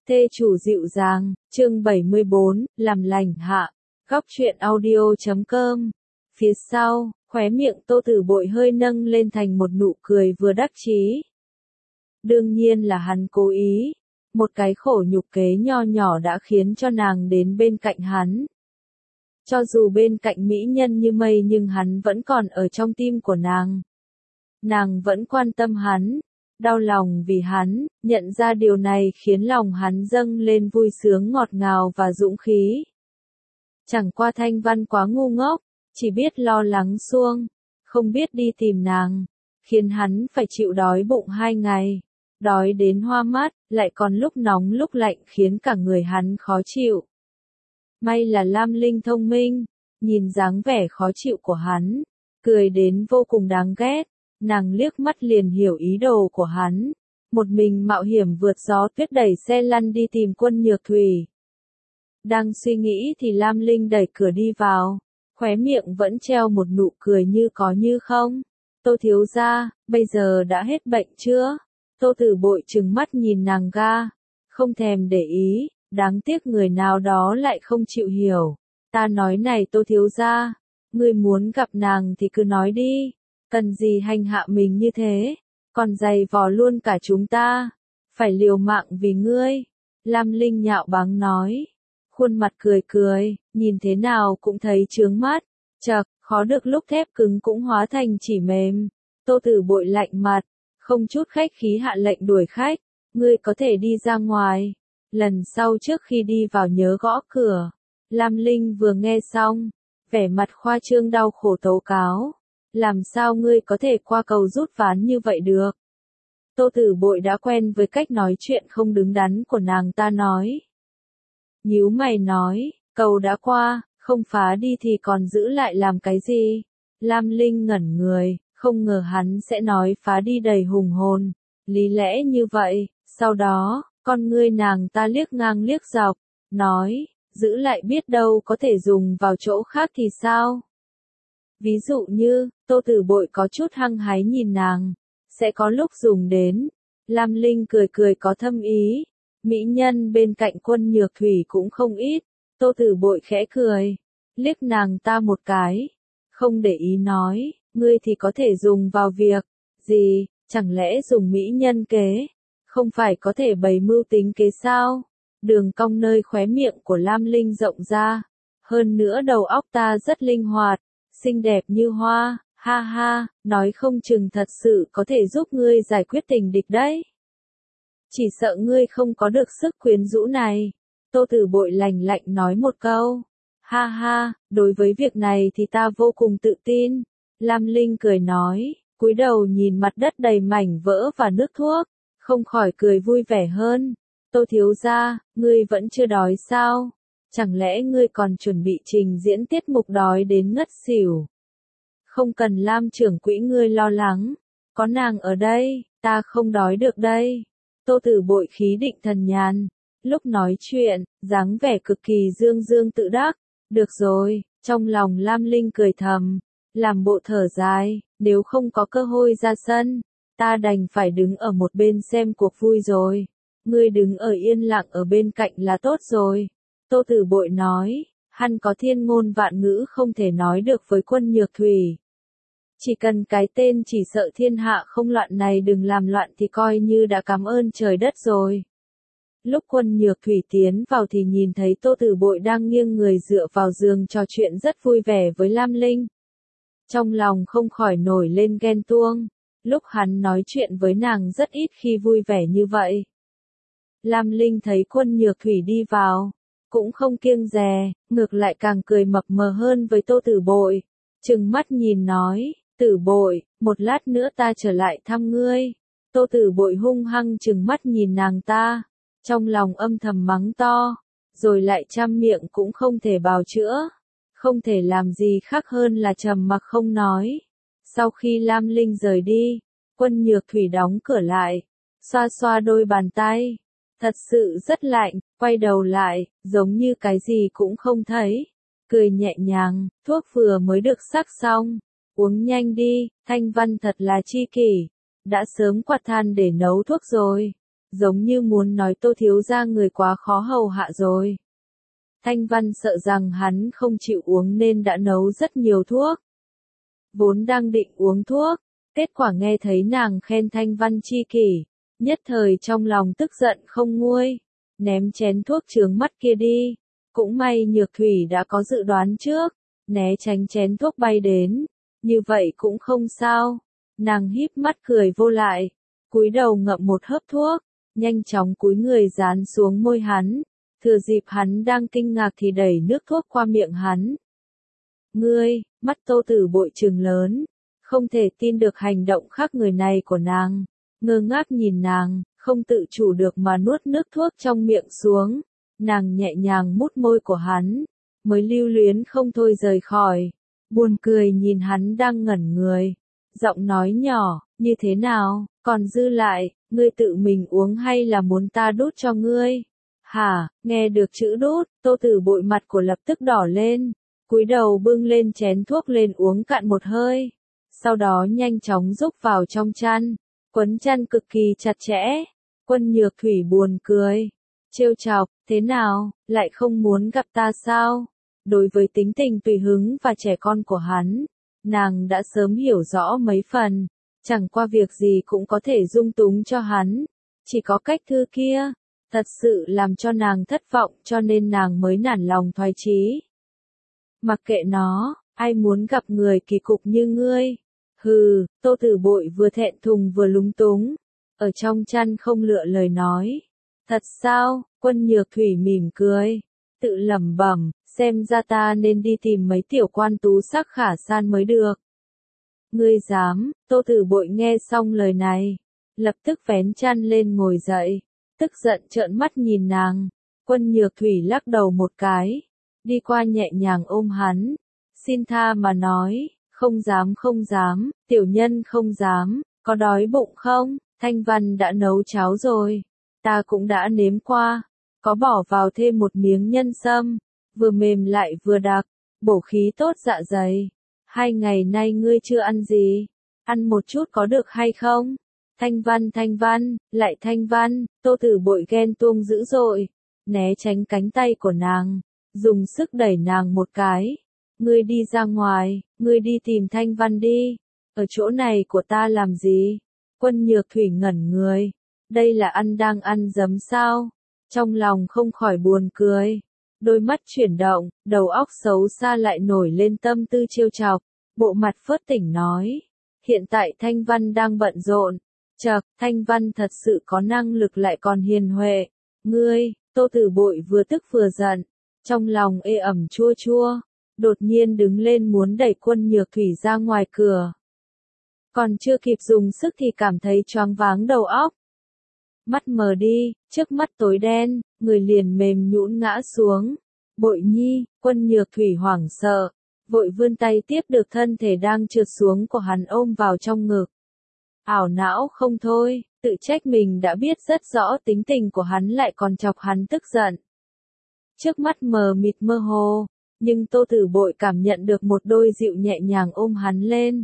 Thê chủ dịu dàng, chương 74, làm lành hạ. Góc truyện audio.com. Phía sau, khóe miệng Tô Tử Bội hơi nâng lên thành một nụ cười vừa đắc chí. Đương nhiên là hắn cố ý. Một cái khổ nhục kế nho nhỏ đã khiến cho nàng đến bên cạnh hắn. Cho dù bên cạnh mỹ nhân như mây nhưng hắn vẫn còn ở trong tim của nàng. Nàng vẫn quan tâm hắn, đau lòng vì hắn, nhận ra điều này khiến lòng hắn dâng lên vui sướng ngọt ngào và dũng khí. Chẳng qua Thanh Văn quá ngu ngốc, chỉ biết lo lắng suông, không biết đi tìm nàng, khiến hắn phải chịu đói bụng 2 ngày, đói đến hoa mắt, lại còn lúc nóng lúc lạnh khiến cả người hắn khó chịu. May là Lam Linh thông minh, nhìn dáng vẻ khó chịu của hắn, cười đến vô cùng đáng ghét. Nàng liếc mắt liền hiểu ý đồ của hắn, một mình mạo hiểm vượt gió tuyết đẩy xe lăn đi tìm Quân Nhược Thủy. Đang suy nghĩ thì Lam Linh đẩy cửa đi vào, khóe miệng vẫn treo một nụ cười như có như không. Tô thiếu gia, bây giờ đã hết bệnh chưa? Tô Tử Bội trừng mắt nhìn nàng ga, không thèm để ý, đáng tiếc người nào đó lại không chịu hiểu. Ta nói này Tô thiếu gia, ngươi muốn gặp nàng thì cứ nói đi. Cần gì hành hạ mình như thế, còn giày vò luôn cả chúng ta, phải liều mạng vì ngươi. Lam Linh nhạo báng nói, khuôn mặt cười cười, nhìn thế nào cũng thấy chướng mắt, chậc, khó được lúc thép cứng cũng hóa thành chỉ mềm. Tô Tử Bội lạnh mặt, không chút khách khí hạ lệnh đuổi khách, ngươi có thể đi ra ngoài, lần sau trước khi đi vào nhớ gõ cửa. Lam Linh vừa nghe xong, vẻ mặt khoa trương đau khổ tố cáo. Làm sao ngươi có thể qua cầu rút ván như vậy được? Tô Tử Bội đã quen với cách nói chuyện không đứng đắn của nàng ta nói. Nhíu mày nói, cầu đã qua, không phá đi thì còn giữ lại làm cái gì? Lam Linh ngẩn người, không ngờ hắn sẽ nói phá đi đầy hùng hồn, lý lẽ như vậy. Sau đó, con ngươi nàng ta liếc ngang liếc dọc, nói, giữ lại biết đâu có thể dùng vào chỗ khác thì sao? Ví dụ như, Tô Tử Bội có chút hăng hái nhìn nàng, sẽ có lúc dùng đến. Lam Linh cười cười có thâm ý, mỹ nhân bên cạnh Quân Nhược Thủy cũng không ít. Tô Tử Bội khẽ cười, liếc nàng ta một cái, không để ý nói, ngươi thì có thể dùng vào việc gì, chẳng lẽ dùng mỹ nhân kế, không phải có thể bày mưu tính kế sao? Đường cong nơi khóe miệng của Lam Linh rộng ra, hơn nữa đầu óc ta rất linh hoạt. Xinh đẹp như hoa, ha ha, nói không chừng thật sự có thể giúp ngươi giải quyết tình địch đấy. Chỉ sợ ngươi không có được sức quyến rũ này. Tô Tử Bội lạnh lạnh nói một câu. Ha ha, đối với việc này thì ta vô cùng tự tin. Lam Linh cười nói, cúi đầu nhìn mặt đất đầy mảnh vỡ và nước thuốc, không khỏi cười vui vẻ hơn. Tô thiếu gia, ngươi vẫn chưa đói sao? Chẳng lẽ ngươi còn chuẩn bị trình diễn tiết mục đói đến ngất xỉu? Không cần Lam trưởng quỹ ngươi lo lắng, có nàng ở đây, ta không đói được đây. Tô Tử Bội khí định thần nhàn, lúc nói chuyện, dáng vẻ cực kỳ dương dương tự đắc. Được rồi, trong lòng Lam Linh cười thầm, làm bộ thở dài, nếu không có cơ hội ra sân, ta đành phải đứng ở một bên xem cuộc vui rồi. Ngươi đứng ở yên lặng ở bên cạnh là tốt rồi. Tô Tử Bội nói, hắn có thiên ngôn vạn ngữ không thể nói được với Quân Nhược Thủy. Chỉ cần cái tên chỉ sợ thiên hạ không loạn này đừng làm loạn thì coi như đã cảm ơn trời đất rồi. Lúc Quân Nhược Thủy tiến vào thì nhìn thấy Tô Tử Bội đang nghiêng người dựa vào giường trò chuyện rất vui vẻ với Lam Linh. Trong lòng không khỏi nổi lên ghen tuông, lúc hắn nói chuyện với nàng rất ít khi vui vẻ như vậy. Lam Linh thấy Quân Nhược Thủy đi vào, cũng không kiêng dè, ngược lại càng cười mập mờ hơn với Tô Tử Bội, trừng mắt nhìn nói, Tử Bội, một lát nữa ta trở lại thăm ngươi. Tô Tử Bội hung hăng trừng mắt nhìn nàng ta, trong lòng âm thầm mắng to, rồi lại trăm miệng cũng không thể bào chữa, không thể làm gì khác hơn là trầm mặc không nói. Sau khi Lam Linh rời đi, Quân Nhược Thủy đóng cửa lại, xoa xoa đôi bàn tay. Thật sự rất lạnh, quay đầu lại, giống như cái gì cũng không thấy. Cười nhẹ nhàng, thuốc vừa mới được sắc xong. Uống nhanh đi, Thanh Văn thật là chi kỷ. Đã sớm quạt than để nấu thuốc rồi. giống như muốn nói Tô thiếu gia người quá khó hầu hạ rồi. Thanh Văn sợ rằng hắn không chịu uống nên đã nấu rất nhiều thuốc. Vốn đang định uống thuốc, kết quả nghe thấy nàng khen Thanh Văn chi kỷ, nhất thời trong lòng tức giận không nguôi, ném chén thuốc chướng mắt kia đi. Cũng may Nhược Thủy đã có dự đoán trước, né tránh chén thuốc bay đến, như vậy cũng không sao. Nàng híp mắt cười vô lại, cúi đầu ngậm một hớp thuốc, nhanh chóng cúi người dán xuống môi hắn, thừa dịp hắn đang kinh ngạc thì đẩy nước thuốc qua miệng hắn. Ngươi, mắt Tô Tử Bội trừng lớn, không thể tin được hành động khác người này của nàng, ngơ ngác nhìn nàng, không tự chủ được mà nuốt nước thuốc trong miệng xuống. Nàng nhẹ nhàng mút môi của hắn, mới lưu luyến không thôi rời khỏi, buồn cười nhìn hắn đang ngẩn người, giọng nói nhỏ, như thế nào, còn dư lại, ngươi tự mình uống hay là muốn ta đút cho ngươi? Hả, nghe được chữ đút, Tô Tử Bội mặt của lập tức đỏ lên, cúi đầu bưng lên chén thuốc lên uống cạn một hơi, sau đó nhanh chóng rúc vào trong chăn, quấn chăn cực kỳ chặt chẽ. Quân Nhược Thủy buồn cười, trêu chọc, thế nào, lại không muốn gặp ta sao? Đối với tính tình tùy hứng và trẻ con của hắn, nàng đã sớm hiểu rõ mấy phần, chẳng qua việc gì cũng có thể dung túng cho hắn, chỉ có cách thư kia, thật sự làm cho nàng thất vọng cho nên nàng mới nản lòng thoái chí. Mặc kệ nó, ai muốn gặp người kỳ cục như ngươi? Hừ, Tô Tử Bội vừa thẹn thùng vừa lúng túng, ở trong chăn không lựa lời nói. Thật sao? Quân Nhược Thủy mỉm cười, tự lẩm bẩm, xem ra ta nên đi tìm mấy tiểu quan tú sắc khả san mới được. Ngươi dám? Tô Tử Bội nghe xong lời này, lập tức vén chăn lên ngồi dậy, tức giận trợn mắt nhìn nàng. Quân Nhược Thủy lắc đầu một cái, đi qua nhẹ nhàng ôm hắn, xin tha mà nói, không dám không dám, tiểu nhân không dám, có đói bụng không? Thanh Văn đã nấu cháo rồi, ta cũng đã nếm qua, có bỏ vào thêm một miếng nhân sâm, vừa mềm lại vừa đặc, bổ khí tốt dạ dày. 2 ngày nay ngươi chưa ăn gì, ăn một chút có được hay không? Thanh Văn, lại Thanh Văn, Tô Tử Bội ghen tuông dữ dội, né tránh cánh tay của nàng, dùng sức đẩy nàng một cái. Ngươi đi ra ngoài, ngươi đi tìm Thanh Văn đi, ở chỗ này của ta làm gì? Quân Nhược Thủy ngẩn người, đây là đang ăn dấm sao? Trong lòng không khỏi buồn cười, đôi mắt chuyển động, đầu óc xấu xa lại nổi lên tâm tư trêu chọc, bộ mặt phớt tỉnh nói, hiện tại Thanh Văn đang bận rộn, chậc, Thanh Văn thật sự có năng lực lại còn hiền huệ, ngươi, Tô Tử Bội vừa tức vừa giận, trong lòng ê ẩm chua chua, đột nhiên đứng lên muốn đẩy Quân Nhược Thủy ra ngoài cửa. Còn chưa kịp dùng sức thì cảm thấy choáng váng đầu óc. Mắt mờ đi, trước mắt tối đen, người liền mềm nhũn ngã xuống. Bội nhi, Quân Nhược Thủy hoảng sợ, vội vươn tay tiếp được thân thể đang trượt xuống của hắn ôm vào trong ngực. Ảo não không thôi, tự trách mình đã biết rất rõ tính tình của hắn lại còn chọc hắn tức giận. Trước mắt mờ mịt mơ hồ, nhưng Tô Tử Bội cảm nhận được một đôi dịu nhẹ nhàng ôm hắn lên.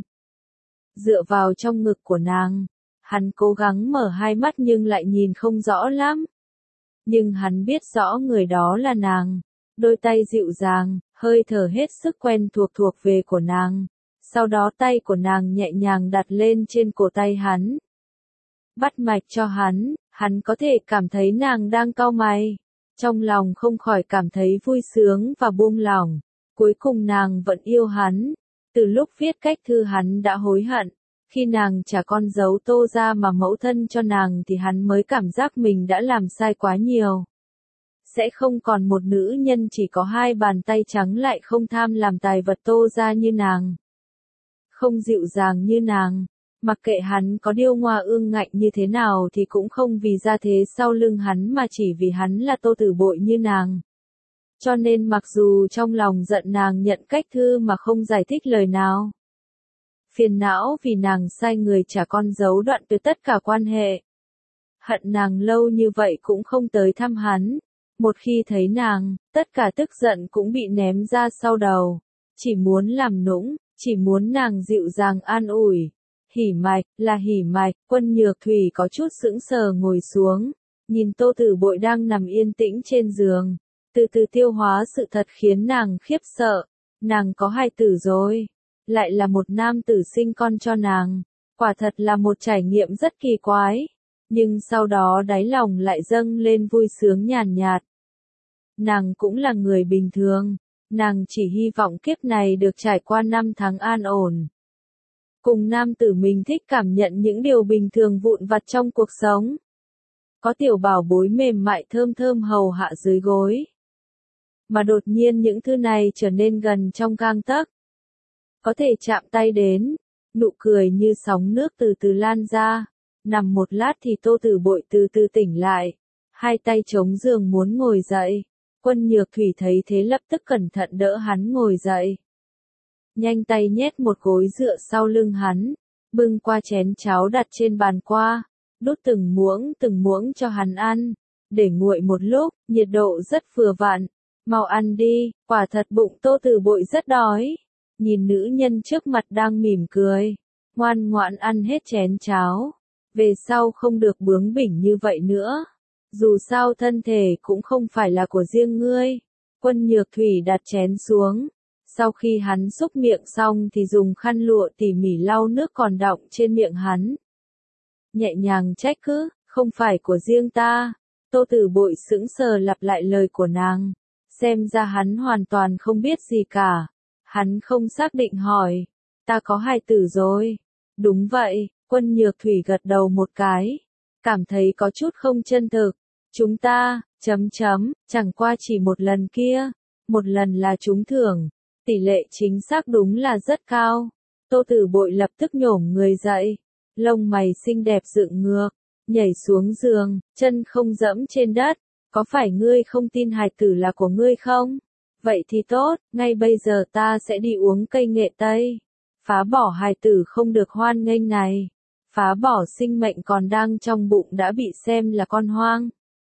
Dựa vào trong ngực của nàng, hắn cố gắng mở hai mắt nhưng lại nhìn không rõ lắm. Nhưng hắn biết rõ người đó là nàng, đôi tay dịu dàng, hơi thở hết sức quen thuộc về của nàng. Sau đó tay của nàng nhẹ nhàng đặt lên trên cổ tay hắn. Bắt mạch cho hắn có thể cảm thấy nàng đang cau mày. Trong lòng không khỏi cảm thấy vui sướng và buông lỏng. Cuối cùng nàng vẫn yêu hắn. Từ lúc viết cách thư hắn đã hối hận. Khi nàng trả con dấu Tô ra mà mẫu thân cho nàng thì hắn mới cảm giác mình đã làm sai quá nhiều. Sẽ không còn một nữ nhân chỉ có 2 bàn tay trắng lại không tham làm tài vật Tô ra như nàng. Không dịu dàng như nàng, mặc kệ hắn có điêu ngoa ương ngạnh như thế nào thì cũng không vì ra thế sau lưng hắn mà chỉ vì hắn là Tô Tử Bội như nàng. Cho nên mặc dù trong lòng giận nàng nhận cách thư mà không giải thích lời nào. Phiền não vì nàng sai người trả con dấu đoạn tuyệt tất cả quan hệ. Hận nàng lâu như vậy cũng không tới thăm hắn. Một khi thấy nàng, tất cả tức giận cũng bị ném ra sau đầu. Chỉ muốn làm nũng, chỉ muốn nàng dịu dàng an ủi. Hỉ mạch, là hỉ mạch, Quân Nhược Thủy có chút sững sờ ngồi xuống. nhìn Tô Tử Bội đang nằm yên tĩnh trên giường, từ từ tiêu hóa sự thật khiến nàng khiếp sợ. Nàng có hài tử rồi, lại là một nam tử sinh con cho nàng, quả thật là một trải nghiệm rất kỳ quái, nhưng sau đó đáy lòng lại dâng lên vui sướng nhàn nhạt. Nàng cũng là người bình thường, nàng chỉ hy vọng kiếp này được trải qua 5 tháng an ổn. Cùng nam tử mình thích cảm nhận những điều bình thường vụn vặt trong cuộc sống. Có tiểu bảo bối mềm mại thơm thơm hầu hạ dưới gối. Mà đột nhiên những thứ này trở nên gần trong gang tấc. Có thể chạm tay đến, nụ cười như sóng nước từ từ lan ra. Nằm một lát thì Tô Tử Bội từ từ tỉnh lại, hai tay chống giường muốn ngồi dậy. Quân Nhược Thủy thấy thế lập tức cẩn thận đỡ hắn ngồi dậy. Nhanh tay nhét một gối dựa sau lưng hắn, bưng qua chén cháo đặt trên bàn qua, đút từng muỗng cho hắn ăn, để nguội một lúc, nhiệt độ rất vừa vặn. Mau ăn đi, quả thật bụng Tô Tử Bội rất đói. Nhìn nữ nhân trước mặt đang mỉm cười, ngoan ngoãn ăn hết chén cháo. Về sau không được bướng bỉnh như vậy nữa. Dù sao thân thể cũng không phải là của riêng ngươi. Quân Nhược Thủy đặt chén xuống. Sau khi hắn xúc miệng xong thì dùng khăn lụa tỉ mỉ lau nước còn đọng trên miệng hắn. Nhẹ nhàng trách cứ, không phải của riêng ta. Tô Tử Bội sững sờ lặp lại lời của nàng. Xem ra hắn hoàn toàn không biết gì cả. Hắn không xác định hỏi. Ta có hài tử rồi. Đúng vậy, Quân Nhược Thủy gật đầu một cái. Cảm thấy có chút không chân thực. Chúng ta, chẳng qua chỉ một lần kia. Một lần là trúng thưởng. Tỷ lệ chính xác đúng là rất cao. Tô Tử Bội lập tức nhổm người dậy. Lông mày xinh đẹp dựng ngược. Nhảy xuống giường, chân không dẫm trên đất. Có phải ngươi không tin hài tử là của ngươi không? Vậy thì tốt, ngay bây giờ ta sẽ đi uống cây nghệ tây. Phá bỏ hài tử không được hoan nghênh này. Phá bỏ sinh mệnh còn đang trong bụng đã bị xem là con hoang.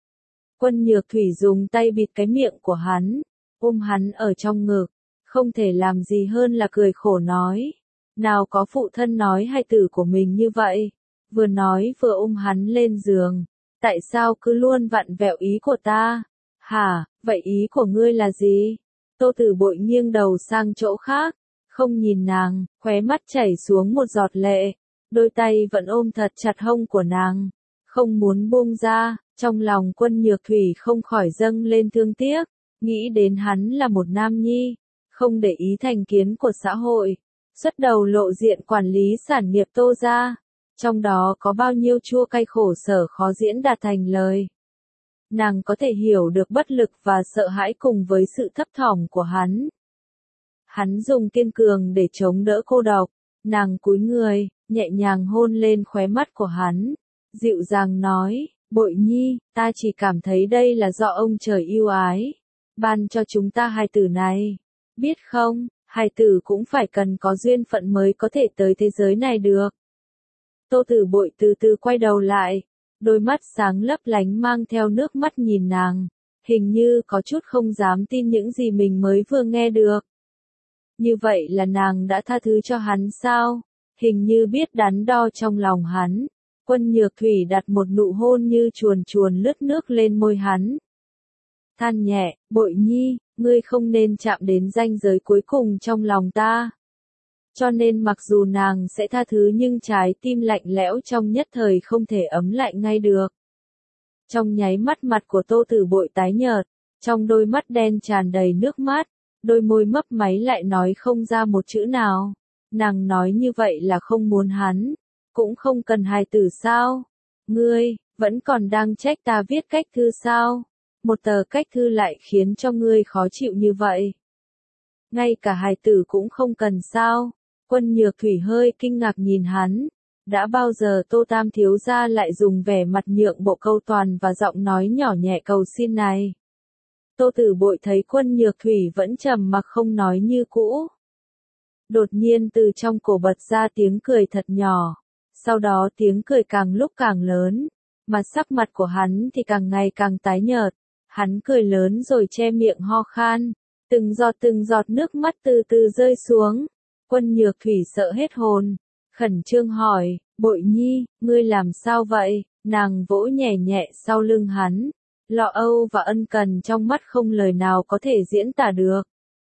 Quân Nhược Thủy dùng tay bịt cái miệng của hắn, ôm hắn ở trong ngực. Không thể làm gì hơn là cười khổ nói. Nào có phụ thân nói hài tử của mình như vậy. Vừa nói vừa ôm hắn lên giường. Tại sao cứ luôn vặn vẹo ý của ta? Hả, vậy ý của ngươi là gì? Tô Tử Bội nghiêng đầu sang chỗ khác, không nhìn nàng, khóe mắt chảy xuống một giọt lệ. Đôi tay vẫn ôm thật chặt hông của nàng, không muốn buông ra. Trong lòng Quân Nhược Thủy không khỏi dâng lên thương tiếc, nghĩ đến hắn là một nam nhi, không để ý thành kiến của xã hội, xuất đầu lộ diện quản lý sản nghiệp Tô gia. Trong đó có bao nhiêu chua cay khổ sở khó diễn đạt thành lời. Nàng có thể hiểu được bất lực và sợ hãi cùng với sự thấp thỏm của hắn. Hắn dùng kiên cường để chống đỡ cô độc. Nàng cúi người, nhẹ nhàng hôn lên khóe mắt của hắn. Dịu dàng nói, Bội Nhi, ta chỉ cảm thấy đây là do ông trời yêu ái. Ban cho chúng ta hài tử này. Biết không, hài tử cũng phải cần có duyên phận mới có thể tới thế giới này được. Tô Tử Bội từ từ quay đầu lại, đôi mắt sáng lấp lánh mang theo nước mắt nhìn nàng, hình như có chút không dám tin những gì mình mới vừa nghe được. Như vậy là nàng đã tha thứ cho hắn sao? Hình như biết đắn đo trong lòng hắn. Quân Nhược Thủy đặt một nụ hôn như chuồn chuồn lướt nước lên môi hắn. Than nhẹ, Bội Nhi, ngươi không nên chạm đến ranh giới cuối cùng trong lòng ta. Cho nên mặc dù nàng sẽ tha thứ nhưng trái tim lạnh lẽo trong nhất thời không thể ấm lại ngay được. Trong nháy mắt mặt của Tô Tử Bội tái nhợt, trong đôi mắt đen tràn đầy nước mắt, đôi môi mấp máy lại nói không ra một chữ nào. Nàng nói như vậy là không muốn hắn, cũng không cần hài tử sao? Ngươi, vẫn còn đang trách ta viết cách thư sao? Một tờ cách thư lại khiến cho ngươi khó chịu như vậy. Ngay cả hài tử cũng không cần sao? Quân Nhược Thủy hơi kinh ngạc nhìn hắn. Đã bao giờ Tô Tam thiếu gia lại dùng vẻ mặt nhượng bộ câu toàn và giọng nói nhỏ nhẹ cầu xin này. Tô Tử Bội thấy Quân Nhược Thủy vẫn trầm mặc không nói như cũ. Đột nhiên từ trong cổ bật ra tiếng cười thật nhỏ. Sau đó tiếng cười càng lúc càng lớn. Mà sắc mặt của hắn thì càng ngày càng tái nhợt. Hắn cười lớn rồi che miệng ho khan. Từng giọt nước mắt từ từ rơi xuống. Quân Nhược Thủy sợ hết hồn. Khẩn trương hỏi, Bội Nhi, ngươi làm sao vậy? Nàng vỗ nhẹ nhẹ sau lưng hắn, lo âu và ân cần trong mắt không lời nào có thể diễn tả được.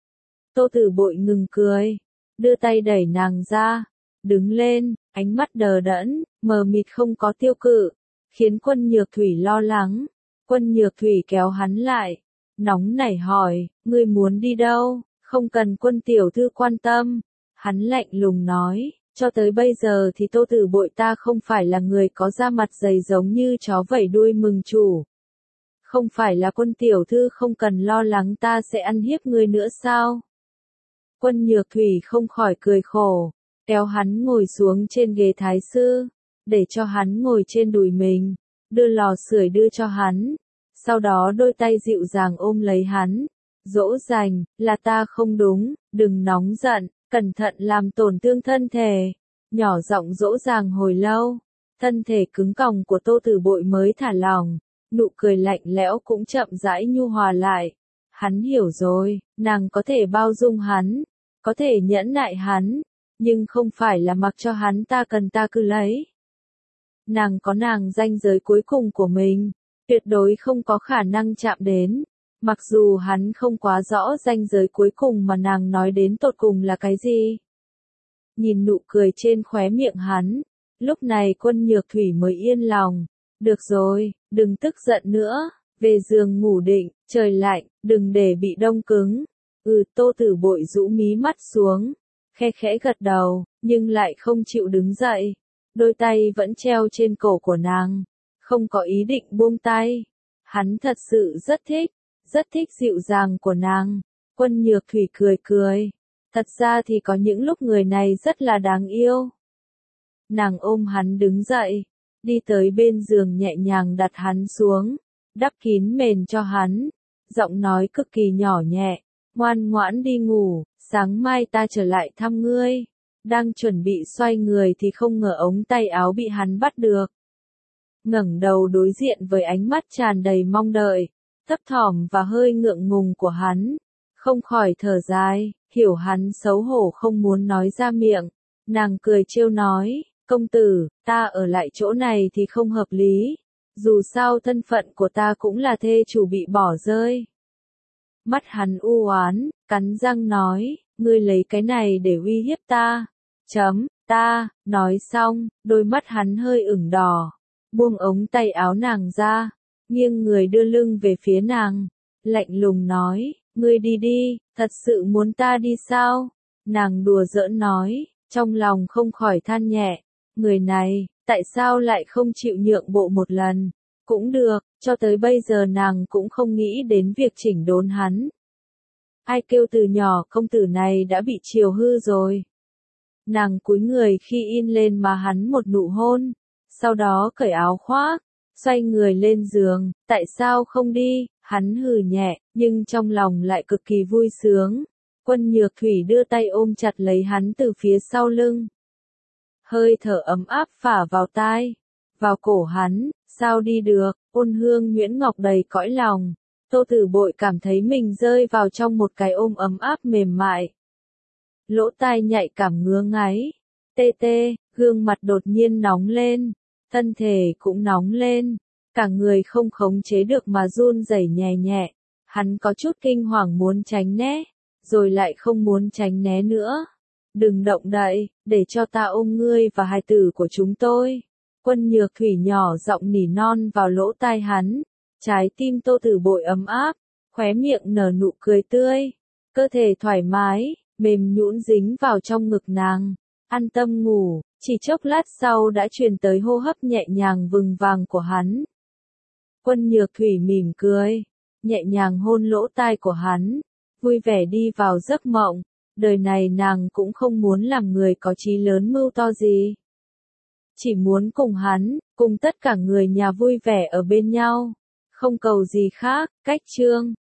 Tô Tử Bội ngừng cười, đưa tay đẩy nàng ra, đứng lên, ánh mắt đờ đẫn, mờ mịt không có tiêu cự, khiến Quân Nhược Thủy lo lắng. Quân Nhược Thủy kéo hắn lại, nóng nảy hỏi, ngươi muốn đi đâu? Không cần Quân tiểu thư quan tâm. Hắn lạnh lùng nói, cho tới bây giờ thì Tô Tử Bội ta không phải là người có da mặt dày giống như chó vẫy đuôi mừng chủ. Không phải là Quân tiểu thư không cần lo lắng ta sẽ ăn hiếp ngươi nữa sao? Quân Nhược Thủy không khỏi cười khổ, kéo hắn ngồi xuống trên ghế thái sư, để cho hắn ngồi trên đùi mình, đưa lò sưởi đưa cho hắn, sau đó đôi tay dịu dàng ôm lấy hắn, dỗ dành, là ta không đúng, đừng nóng giận, cẩn thận làm tổn thương thân thể, nhỏ giọng dỗ dàng hồi lâu, thân thể cứng còng của Tô Tử Bội mới thả lỏng, nụ cười lạnh lẽo cũng chậm rãi nhu hòa lại. Hắn hiểu rồi, nàng có thể bao dung hắn, có thể nhẫn nại hắn, nhưng không phải là mặc cho hắn ta cần ta cứ lấy. Nàng có nàng ranh giới cuối cùng của mình, tuyệt đối không có khả năng chạm đến, mặc dù hắn không quá rõ ranh giới cuối cùng mà nàng nói đến tột cùng là cái gì. Nhìn nụ cười trên khóe miệng hắn, lúc này Quân Nhược Thủy mới yên lòng, được rồi, đừng tức giận nữa, về giường ngủ định, trời lạnh, đừng để bị đông cứng. Tô Tử Bội rũ mí mắt xuống, khe khẽ gật đầu, nhưng lại không chịu đứng dậy. Đôi tay vẫn treo trên cổ của nàng, không có ý định buông tay. Hắn thật sự rất thích dịu dàng của nàng. Quân Nhược Thủy cười cười. Thật ra thì có những lúc người này rất là đáng yêu. Nàng ôm hắn đứng dậy, đi tới bên giường nhẹ nhàng đặt hắn xuống, đắp kín mền cho hắn, giọng nói cực kỳ nhỏ nhẹ, ngoan ngoãn đi ngủ, sáng mai ta trở lại thăm ngươi. Đang chuẩn bị xoay người thì không ngờ ống tay áo bị hắn bắt được. Ngẩng đầu đối diện với ánh mắt tràn đầy mong đợi, thấp thỏm và hơi ngượng ngùng của hắn, không khỏi thở dài, hiểu hắn xấu hổ không muốn nói ra miệng. Nàng cười trêu nói, công tử, ta ở lại chỗ này thì không hợp lý, dù sao thân phận của ta cũng là thê chủ bị bỏ rơi. Mắt hắn u oán, cắn răng nói, ngươi lấy cái này để uy hiếp ta. Ta, nói xong, đôi mắt hắn hơi ửng đỏ, buông ống tay áo nàng ra, nghiêng người đưa lưng về phía nàng, lạnh lùng nói, ngươi đi đi, thật sự muốn ta đi sao? Nàng đùa giỡn nói, trong lòng không khỏi than nhẹ, người này, tại sao lại không chịu nhượng bộ một lần? Cũng được, cho tới bây giờ nàng cũng không nghĩ đến việc chỉnh đốn hắn. Ai kêu từ nhỏ công tử này đã bị chiều hư rồi. Nàng cúi người khi in lên má hắn một nụ hôn, sau đó cởi áo khoác, xoay người lên giường, tại sao không đi? Hắn hừ nhẹ, nhưng trong lòng lại cực kỳ vui sướng. Quân Nhược Thủy đưa tay ôm chặt lấy hắn từ phía sau lưng. Hơi thở ấm áp phả vào tai, vào cổ hắn, sao đi được, ôn hương nhuyễn ngọc đầy cõi lòng. Tô Tử Bội cảm thấy mình rơi vào trong một cái ôm ấm áp mềm mại. Lỗ tai nhạy cảm ngứa ngáy, tê tê, gương mặt đột nhiên nóng lên, thân thể cũng nóng lên, cả người không khống chế được mà run rẩy nhẹ nhẹ. Hắn có chút kinh hoàng muốn tránh né, rồi lại không muốn tránh né nữa. Đừng động đậy, để cho ta ôm ngươi và hài tử của chúng tôi. Quân Nhược Thủy nhỏ giọng nỉ non vào lỗ tai hắn, trái tim Tô Tử Bội ấm áp, khóe miệng nở nụ cười tươi, cơ thể thoải mái, mềm nhũn dính vào trong ngực nàng, an tâm ngủ. Chỉ chốc lát sau đã truyền tới hô hấp nhẹ nhàng vừng vàng của hắn. Quân Nhược Thủy mỉm cười, nhẹ nhàng hôn lỗ tai của hắn, vui vẻ đi vào giấc mộng. Đời này nàng cũng không muốn làm người có chí lớn mưu to gì. Chỉ muốn cùng hắn, cùng tất cả người nhà vui vẻ ở bên nhau. Không cầu gì khác, cách chương.